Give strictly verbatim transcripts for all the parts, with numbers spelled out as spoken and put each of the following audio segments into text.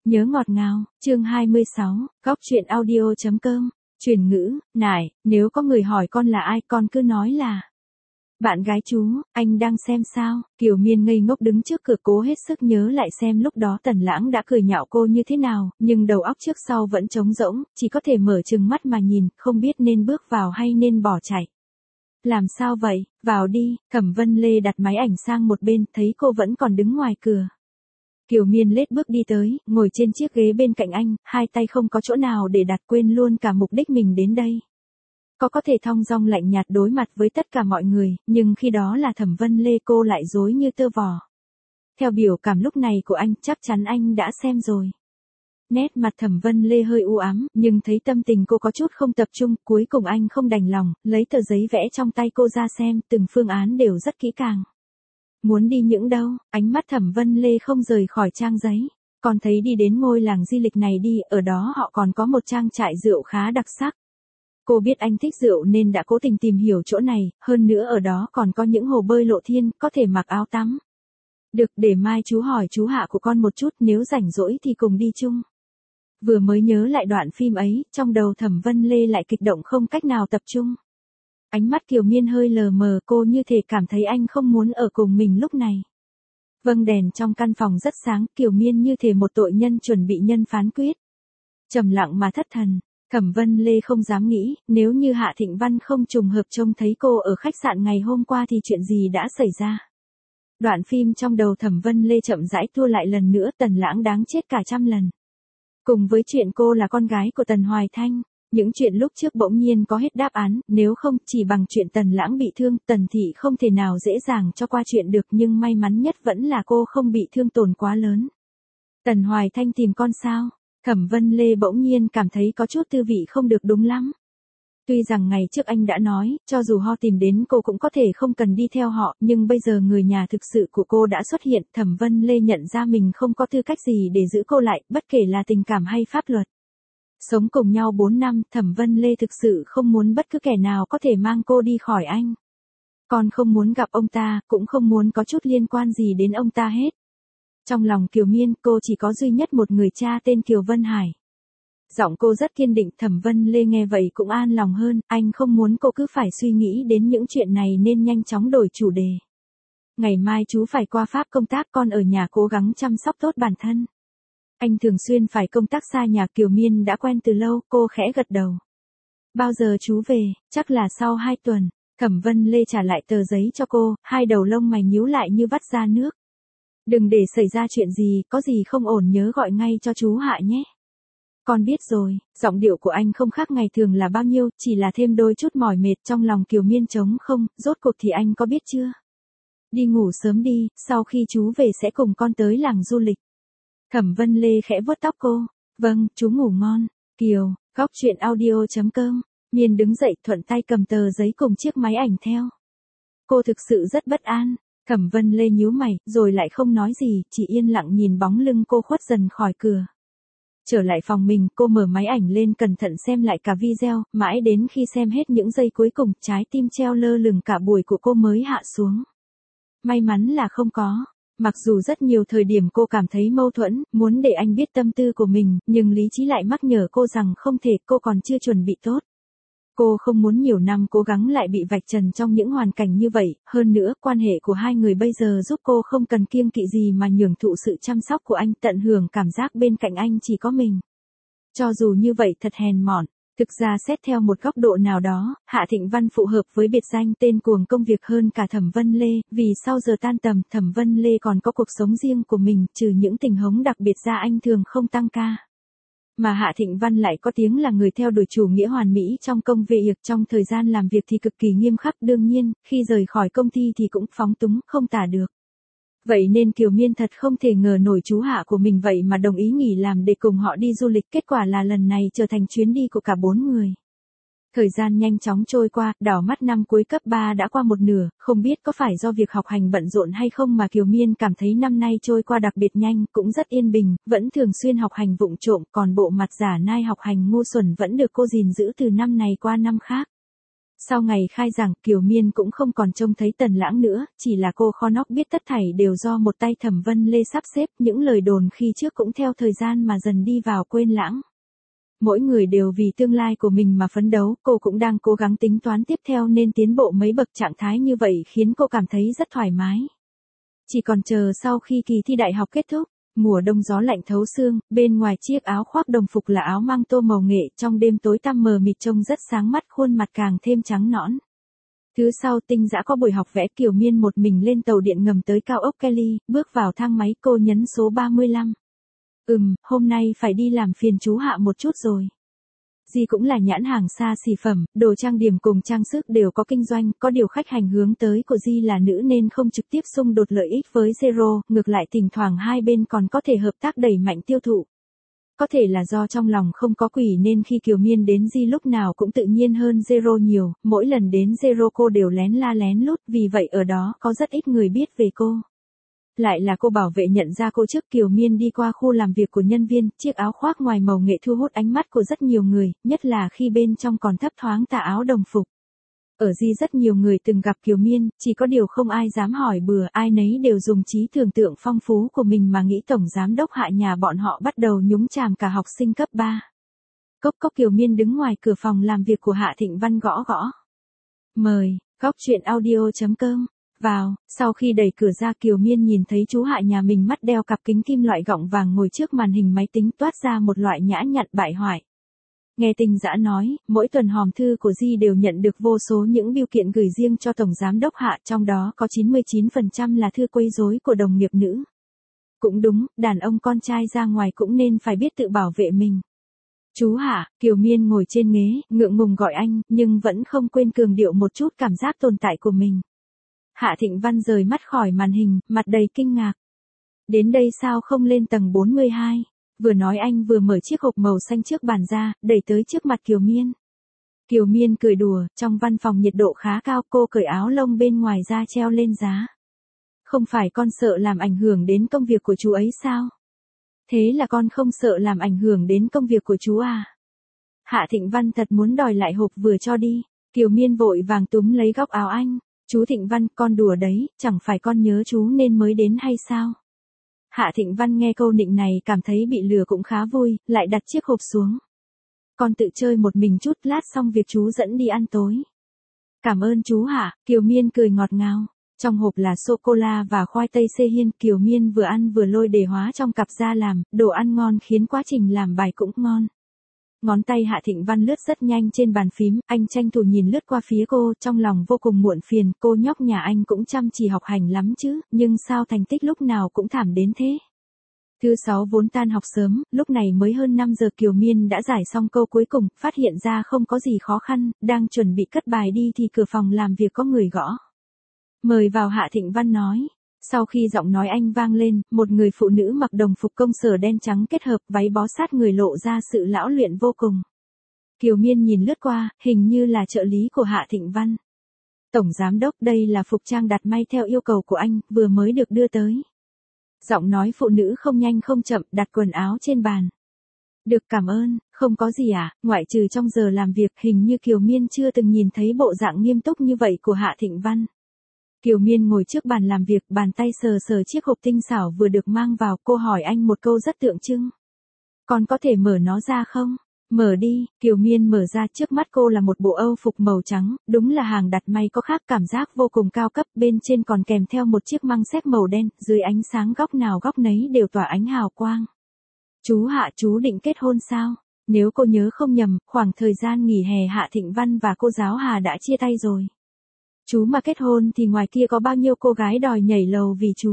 Nhớ ngọt ngào, chương hai mươi sáu, góc truyện audio.com, truyền ngữ, nải, nếu có người hỏi con là ai con cứ nói là bạn gái chú, anh đang xem sao. Kiều Miên ngây ngốc đứng trước cửa cố hết sức nhớ lại xem lúc đó Tần Lãng đã cười nhạo cô như thế nào, nhưng đầu óc trước sau vẫn trống rỗng, chỉ có thể mở trừng mắt mà nhìn, không biết nên bước vào hay nên bỏ chạy. Làm sao vậy, vào đi. Thẩm Vân Lê đặt máy ảnh sang một bên, thấy cô vẫn còn đứng ngoài cửa. Kiều Miên lết bước đi tới, ngồi trên chiếc ghế bên cạnh anh, hai tay không có chỗ nào để đặt, quên luôn cả mục đích mình đến đây. Có có thể thong dong lạnh nhạt đối mặt với tất cả mọi người, nhưng khi đó là Thẩm Vân Lê cô lại rối như tơ vò. Theo biểu cảm lúc này của anh, chắc chắn anh đã xem rồi. Nét mặt Thẩm Vân Lê hơi u ám, nhưng thấy tâm tình cô có chút không tập trung, cuối cùng anh không đành lòng, lấy tờ giấy vẽ trong tay cô ra xem, từng phương án đều rất kỹ càng. Muốn đi những đâu, ánh mắt Thẩm Vân Lê không rời khỏi trang giấy. Còn thấy đi đến ngôi làng di lịch này đi, ở đó họ còn có một trang trại rượu khá đặc sắc. Cô biết anh thích rượu nên đã cố tình tìm hiểu chỗ này, hơn nữa ở đó còn có những hồ bơi lộ thiên, có thể mặc áo tắm. Được, để mai chú hỏi chú Hạ của con một chút, nếu rảnh rỗi thì cùng đi chung. Vừa mới nhớ lại đoạn phim ấy, trong đầu Thẩm Vân Lê lại kích động không cách nào tập trung. Ánh mắt Kiều Miên hơi lờ mờ, cô như thể cảm thấy anh không muốn ở cùng mình lúc này. Vâng, đèn trong căn phòng rất sáng, Kiều Miên như thể một tội nhân chuẩn bị nhân phán quyết. Trầm lặng mà thất thần, Thẩm Vân Lê không dám nghĩ, nếu như Hạ Thịnh Văn không trùng hợp trông thấy cô ở khách sạn ngày hôm qua thì chuyện gì đã xảy ra. Đoạn phim trong đầu Thẩm Vân Lê chậm rãi tua lại lần nữa, Tần Lãng đáng chết cả trăm lần. Cùng với chuyện cô là con gái của Tần Hoài Thanh. Những chuyện lúc trước bỗng nhiên có hết đáp án, nếu không chỉ bằng chuyện Tần Lãng bị thương, Tần Thị không thể nào dễ dàng cho qua chuyện được, nhưng may mắn nhất vẫn là cô không bị thương tổn quá lớn. Tần Hoài Thanh tìm con sao? Thẩm Vân Lê bỗng nhiên cảm thấy có chút tư vị không được đúng lắm. Tuy rằng ngày trước anh đã nói, cho dù họ tìm đến cô cũng có thể không cần đi theo họ, nhưng bây giờ người nhà thực sự của cô đã xuất hiện, Thẩm Vân Lê nhận ra mình không có tư cách gì để giữ cô lại, bất kể là tình cảm hay pháp luật. Sống cùng nhau bốn năm, Thẩm Vân Lê thực sự không muốn bất cứ kẻ nào có thể mang cô đi khỏi anh. Còn không muốn gặp ông ta, cũng không muốn có chút liên quan gì đến ông ta hết. Trong lòng Kiều Miên, cô chỉ có duy nhất một người cha tên Kiều Vân Hải. Giọng cô rất kiên định, Thẩm Vân Lê nghe vậy cũng an lòng hơn, anh không muốn cô cứ phải suy nghĩ đến những chuyện này nên nhanh chóng đổi chủ đề. Ngày mai chú phải qua Pháp công tác, con ở nhà cố gắng chăm sóc tốt bản thân. Anh thường xuyên phải công tác xa nhà, Kiều Miên đã quen từ lâu, cô khẽ gật đầu. Bao giờ chú về? Chắc là sau hai tuần. Thẩm Vân Lê trả lại tờ giấy cho cô, hai đầu lông mày nhíu lại như vắt ra nước. Đừng để xảy ra chuyện gì, có gì không ổn nhớ gọi ngay cho chú Hạ nhé. Con biết rồi. Giọng điệu của anh không khác ngày thường là bao nhiêu, chỉ là thêm đôi chút mỏi mệt. Trong lòng Kiều Miên trống không, rốt cuộc thì anh có biết chưa? Đi ngủ sớm đi, sau khi chú về sẽ cùng con tới làng du lịch. Thẩm Vân Lê khẽ vuốt tóc cô. Vâng, chú ngủ ngon. Kiều, góc truyện audio.com. Miên đứng dậy thuận tay cầm tờ giấy cùng chiếc máy ảnh theo. Cô thực sự rất bất an. Thẩm Vân Lê nhíu mày, rồi lại không nói gì, chỉ yên lặng nhìn bóng lưng cô khuất dần khỏi cửa. Trở lại phòng mình, cô mở máy ảnh lên cẩn thận xem lại cả video, mãi đến khi xem hết những giây cuối cùng, trái tim treo lơ lửng cả buổi của cô mới hạ xuống. May mắn là không có. Mặc dù rất nhiều thời điểm cô cảm thấy mâu thuẫn, muốn để anh biết tâm tư của mình, nhưng lý trí lại mắc nhở cô rằng không thể, cô còn chưa chuẩn bị tốt. Cô không muốn nhiều năm cố gắng lại bị vạch trần trong những hoàn cảnh như vậy, hơn nữa, quan hệ của hai người bây giờ giúp cô không cần kiêng kỵ gì mà nhường thụ sự chăm sóc của anh, tận hưởng cảm giác bên cạnh anh chỉ có mình. Cho dù như vậy thật hèn mọn. Thực ra xét theo một góc độ nào đó, Hạ Thịnh Văn phù hợp với biệt danh tên cuồng công việc hơn cả Thẩm Vân Lê, vì sau giờ tan tầm, Thẩm Vân Lê còn có cuộc sống riêng của mình, trừ những tình huống đặc biệt ra anh thường không tăng ca. Mà Hạ Thịnh Văn lại có tiếng là người theo đuổi chủ nghĩa hoàn mỹ trong công việc, trong thời gian làm việc thì cực kỳ nghiêm khắc, đương nhiên, khi rời khỏi công ty thì cũng phóng túng, không tả được. Vậy nên Kiều Miên thật không thể ngờ nổi chú Hạ của mình vậy mà đồng ý nghỉ làm để cùng họ đi du lịch, kết quả là lần này trở thành chuyến đi của cả bốn người. Thời gian nhanh chóng trôi qua, đảo mắt năm cuối cấp ba đã qua một nửa, không biết có phải do việc học hành bận rộn hay không mà Kiều Miên cảm thấy năm nay trôi qua đặc biệt nhanh, cũng rất yên bình, vẫn thường xuyên học hành vụng trộm, còn bộ mặt giả nai học hành ngu xuẩn vẫn được cô gìn giữ từ năm này qua năm khác. Sau ngày khai giảng, Kiều Miên cũng không còn trông thấy Tần Lãng nữa, chỉ là cô khó nóc biết tất thảy đều do một tay Thẩm Vân Lê sắp xếp, những lời đồn khi trước cũng theo thời gian mà dần đi vào quên lãng. Mỗi người đều vì tương lai của mình mà phấn đấu, cô cũng đang cố gắng tính toán tiếp theo nên tiến bộ mấy bậc, trạng thái như vậy khiến cô cảm thấy rất thoải mái. Chỉ còn chờ sau khi kỳ thi đại học kết thúc. Mùa đông gió lạnh thấu xương, bên ngoài chiếc áo khoác đồng phục là áo măng tô màu nghệ, trong đêm tối tăm mờ mịt trông rất sáng mắt, khuôn mặt càng thêm trắng nõn. Thứ sau Tinh Dã có buổi học vẽ, Kiều Miên một mình lên tàu điện ngầm tới cao ốc Kelly, bước vào thang máy cô nhấn số ba mươi lăm. Ừm, hôm nay phải đi làm phiền chú Hạ một chút rồi. Di cũng là nhãn hàng xa xỉ phẩm, đồ trang điểm cùng trang sức đều có kinh doanh, có điều khách hàng hướng tới của Di là nữ nên không trực tiếp xung đột lợi ích với Zero, ngược lại thỉnh thoảng hai bên còn có thể hợp tác đẩy mạnh tiêu thụ. Có thể là do trong lòng không có quỷ nên khi Kiều Miên đến Di lúc nào cũng tự nhiên hơn Zero nhiều, mỗi lần đến Zero cô đều lén la lén lút, vì vậy ở đó có rất ít người biết về cô. Lại là cô bảo vệ nhận ra cô trước. Kiều Miên đi qua khu làm việc của nhân viên, chiếc áo khoác ngoài màu nghệ thu hút ánh mắt của rất nhiều người, nhất là khi bên trong còn thấp thoáng tà áo đồng phục. Ở Di rất nhiều người từng gặp Kiều Miên, chỉ có điều không ai dám hỏi bừa, ai nấy đều dùng trí tưởng tượng phong phú của mình mà nghĩ tổng giám đốc Hạ nhà bọn họ bắt đầu nhúng chàm cả học sinh cấp ba. Cốc cốc. Kiều Miên đứng ngoài cửa phòng làm việc của Hạ Thịnh Văn gõ gõ. Mời, góc chuyện audio chấm com. Vào, sau khi đẩy cửa ra Kiều Miên nhìn thấy chú Hạ nhà mình mắt đeo cặp kính kim loại gọng vàng ngồi trước màn hình máy tính toát ra một loại nhã nhặn bại hoại. Nghe Tinh Dã nói, mỗi tuần hòm thư của Di đều nhận được vô số những bưu kiện gửi riêng cho Tổng Giám đốc Hạ, trong đó có chín mươi chín phần trăm là thư quấy rối của đồng nghiệp nữ. Cũng đúng, đàn ông con trai ra ngoài cũng nên phải biết tự bảo vệ mình. Chú Hạ, Kiều Miên ngồi trên ghế, ngượng ngùng gọi anh, nhưng vẫn không quên cường điệu một chút cảm giác tồn tại của mình. Hạ Thịnh Văn rời mắt khỏi màn hình, mặt đầy kinh ngạc. Đến đây sao không lên tầng bốn mươi hai? Vừa nói anh vừa mở chiếc hộp màu xanh trước bàn ra, đẩy tới trước mặt Kiều Miên. Kiều Miên cười đùa, trong văn phòng nhiệt độ khá cao, cô cởi áo lông bên ngoài ra treo lên giá. Không phải con sợ làm ảnh hưởng đến công việc của chú ấy sao? Thế là con không sợ làm ảnh hưởng đến công việc của chú à? Hạ Thịnh Văn thật muốn đòi lại hộp vừa cho đi. Kiều Miên vội vàng túm lấy góc áo anh. Chú Thịnh Văn, con đùa đấy, chẳng phải con nhớ chú nên mới đến hay sao? Hạ Thịnh Văn nghe câu nịnh này cảm thấy bị lừa cũng khá vui, lại đặt chiếc hộp xuống. Con tự chơi một mình chút, lát xong việc chú dẫn đi ăn tối. Cảm ơn chú Hạ, Kiều Miên cười ngọt ngào. Trong hộp là sô-cô-la và khoai tây xê hiên, Kiều Miên vừa ăn vừa lôi đề hóa trong cặp ra làm, đồ ăn ngon khiến quá trình làm bài cũng ngon. Ngón tay Hạ Thịnh Văn lướt rất nhanh trên bàn phím, anh tranh thủ nhìn lướt qua phía cô, trong lòng vô cùng muộn phiền, cô nhóc nhà anh cũng chăm chỉ học hành lắm chứ, nhưng sao thành tích lúc nào cũng thảm đến thế. Thứ sáu vốn tan học sớm, lúc này mới hơn năm giờ Kiều Miên đã giải xong câu cuối cùng, phát hiện ra không có gì khó khăn, đang chuẩn bị cất bài đi thì cửa phòng làm việc có người gõ. Mời vào, Hạ Thịnh Văn nói. Sau khi giọng nói anh vang lên, một người phụ nữ mặc đồng phục công sở đen trắng kết hợp váy bó sát người lộ ra sự lão luyện vô cùng. Kiều Miên nhìn lướt qua, hình như là trợ lý của Hạ Thịnh Văn. Tổng giám đốc, đây là phục trang đặt may theo yêu cầu của anh, vừa mới được đưa tới. Giọng nói phụ nữ không nhanh không chậm, đặt quần áo trên bàn. Được, cảm ơn, không có gì à, ngoại trừ trong giờ làm việc, hình như Kiều Miên chưa từng nhìn thấy bộ dạng nghiêm túc như vậy của Hạ Thịnh Văn. Kiều Miên ngồi trước bàn làm việc, bàn tay sờ sờ chiếc hộp tinh xảo vừa được mang vào, cô hỏi anh một câu rất tượng trưng. Con có thể mở nó ra không? Mở đi, Kiều Miên mở ra, trước mắt cô là một bộ âu phục màu trắng, đúng là hàng đặt may có khác, cảm giác vô cùng cao cấp, bên trên còn kèm theo một chiếc măng xếp màu đen, dưới ánh sáng góc nào góc nấy đều tỏa ánh hào quang. Chú Hạ, chú định kết hôn sao? Nếu cô nhớ không nhầm, khoảng thời gian nghỉ hè Hạ Thịnh Văn và cô giáo Hà đã chia tay rồi. Chú mà kết hôn thì ngoài kia có bao nhiêu cô gái đòi nhảy lầu vì chú.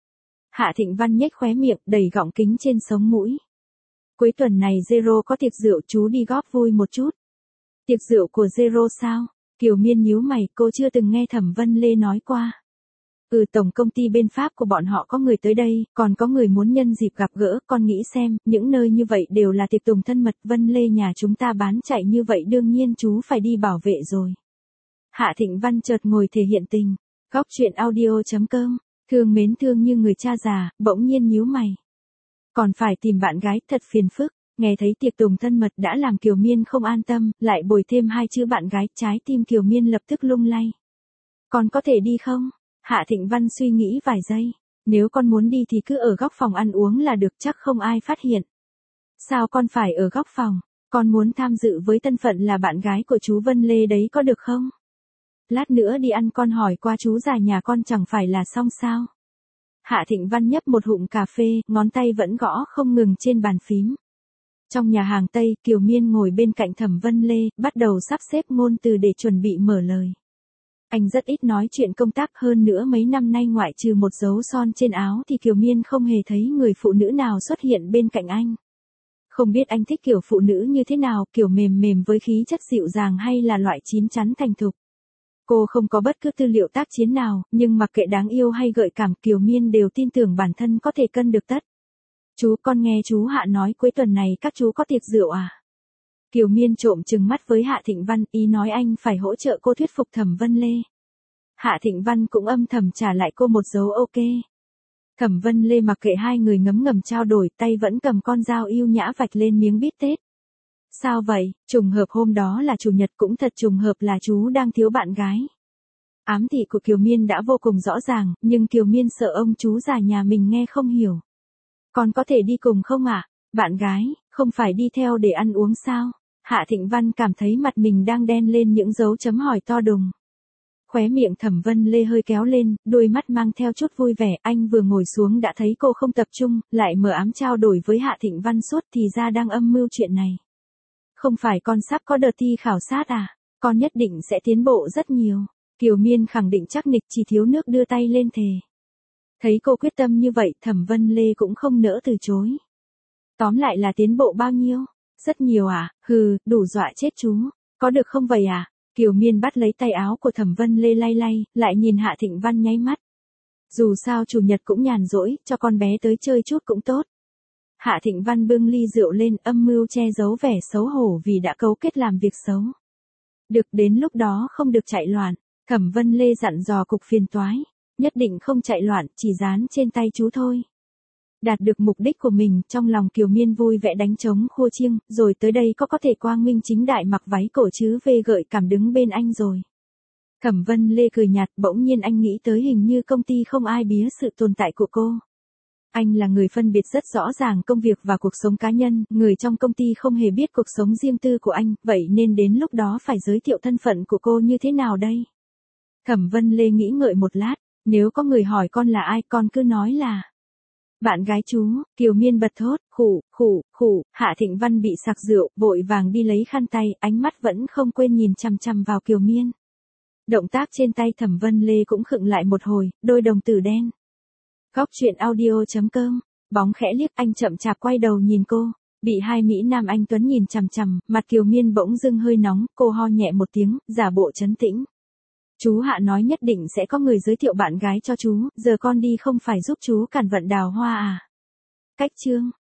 Hạ Thịnh Văn nhếch khóe miệng, đầy gọng kính trên sống mũi. Cuối tuần này Zero có tiệc rượu, chú đi góp vui một chút. Tiệc rượu của Zero sao? Kiều Miên nhíu mày, cô chưa từng nghe Thẩm Vân Lê nói qua. Ừ, tổng công ty bên Pháp của bọn họ có người tới đây, còn có người muốn nhân dịp gặp gỡ, con nghĩ xem, những nơi như vậy đều là tiệc tùng thân mật, Vân Lê nhà chúng ta bán chạy như vậy đương nhiên chú phải đi bảo vệ rồi. Hạ Thịnh Văn chợt ngồi thể hiện tình. Góc chuyện audio chấm com. Thương mến thương như người cha già, bỗng nhiên nhíu mày. Còn phải tìm bạn gái, thật phiền phức. Nghe thấy tiệc tùng thân mật đã làm Kiều Miên không an tâm, lại bồi thêm hai chữ bạn gái, trái tim Kiều Miên lập tức lung lay. Con có thể đi không? Hạ Thịnh Văn suy nghĩ vài giây. Nếu con muốn đi thì cứ ở góc phòng ăn uống là được, chắc không ai phát hiện. Sao con phải ở góc phòng? Con muốn tham dự với thân phận là bạn gái của chú Vân Lê đấy, có được không? Lát nữa đi ăn con hỏi qua chú già nhà con chẳng phải là xong sao? Hạ Thịnh Văn nhấp một hụm cà phê, ngón tay vẫn gõ không ngừng trên bàn phím. Trong nhà hàng Tây, Kiều Miên ngồi bên cạnh Thẩm Vân Lê, bắt đầu sắp xếp ngôn từ để chuẩn bị mở lời. Anh rất ít nói chuyện công tác, hơn nữa mấy năm nay ngoại trừ một dấu son trên áo thì Kiều Miên không hề thấy người phụ nữ nào xuất hiện bên cạnh anh. Không biết anh thích kiểu phụ nữ như thế nào, kiểu mềm mềm với khí chất dịu dàng hay là loại chín chắn thành thục. Cô không có bất cứ tư liệu tác chiến nào, nhưng mặc kệ đáng yêu hay gợi cảm, Kiều Miên đều tin tưởng bản thân có thể cân được tất. Chú, con nghe chú Hạ nói cuối tuần này các chú có tiệc rượu à? Kiều Miên trộm trừng mắt với Hạ Thịnh Văn, ý nói anh phải hỗ trợ cô thuyết phục Thẩm Vân Lê. Hạ Thịnh Văn cũng âm thầm trả lại cô một dấu ok. Thẩm Vân Lê mặc kệ hai người ngấm ngầm trao đổi, tay vẫn cầm con dao yêu nhã vạch lên miếng bít tết. Sao vậy? Trùng hợp hôm đó là chủ nhật, cũng thật trùng hợp là chú đang thiếu bạn gái. Ám thị của Kiều Miên đã vô cùng rõ ràng, nhưng Kiều Miên sợ ông chú già nhà mình nghe không hiểu. Con có thể đi cùng không ạ? À? Bạn gái, không phải đi theo để ăn uống sao? Hạ Thịnh Văn cảm thấy mặt mình đang đen lên những dấu chấm hỏi to đùng. Khóe miệng Thẩm Vân Lê hơi kéo lên, đôi mắt mang theo chút vui vẻ, anh vừa ngồi xuống đã thấy cô không tập trung, lại mở ám trao đổi với Hạ Thịnh Văn suốt, thì ra đang âm mưu chuyện này. Không phải con sắp có đợt thi khảo sát à? Con nhất định sẽ tiến bộ rất nhiều. Kiều Miên khẳng định chắc nịch, chỉ thiếu nước đưa tay lên thề. Thấy cô quyết tâm như vậy, Thẩm Vân Lê cũng không nỡ từ chối. Tóm lại là tiến bộ bao nhiêu? Rất nhiều à? Hừ, đủ dọa chết chú. Có được không vậy à? Kiều Miên bắt lấy tay áo của Thẩm Vân Lê lay lay, lại nhìn Hạ Thịnh Văn nháy mắt. Dù sao chủ nhật cũng nhàn rỗi, cho con bé tới chơi chút cũng tốt. Hạ Thịnh Văn bưng ly rượu lên, âm mưu che giấu vẻ xấu hổ vì đã cấu kết làm việc xấu. Được, đến lúc đó không được chạy loạn. Thẩm Vân Lê dặn dò cục phiền toái. Nhất định không chạy loạn, chỉ dán trên tay chú thôi. Đạt được mục đích của mình, trong lòng Kiều Miên vui vẻ đánh trống khua chiêng, rồi tới đây có có thể quang minh chính đại mặc váy cổ chứ về gợi cảm đứng bên anh rồi. Thẩm Vân Lê cười nhạt, bỗng nhiên anh nghĩ tới hình như công ty không ai bía sự tồn tại của cô. Anh là người phân biệt rất rõ ràng công việc và cuộc sống cá nhân, người trong công ty không hề biết cuộc sống riêng tư của anh, vậy nên đến lúc đó phải giới thiệu thân phận của cô như thế nào đây? Thẩm Vân Lê nghĩ ngợi một lát, nếu có người hỏi con là ai, con cứ nói là bạn gái chú. Kiều Miên bật thốt, khủ, khủ, khủ. Hạ Thịnh Văn bị sặc rượu, vội vàng đi lấy khăn tay, ánh mắt vẫn không quên nhìn chằm chằm vào Kiều Miên. Động tác trên tay Thẩm Vân Lê cũng khựng lại một hồi, đôi đồng tử đen. Góc truyện audio chấm com, bóng khẽ liếc, anh chậm chạp quay đầu nhìn cô, bị hai mỹ nam anh tuấn nhìn chằm chằm, mặt Kiều Miên bỗng dưng hơi nóng, cô ho nhẹ một tiếng, giả bộ trấn tĩnh. Chú Hạ nói nhất định sẽ có người giới thiệu bạn gái cho chú, giờ con đi không phải giúp chú cản vận Đào Hoa à? Cách chương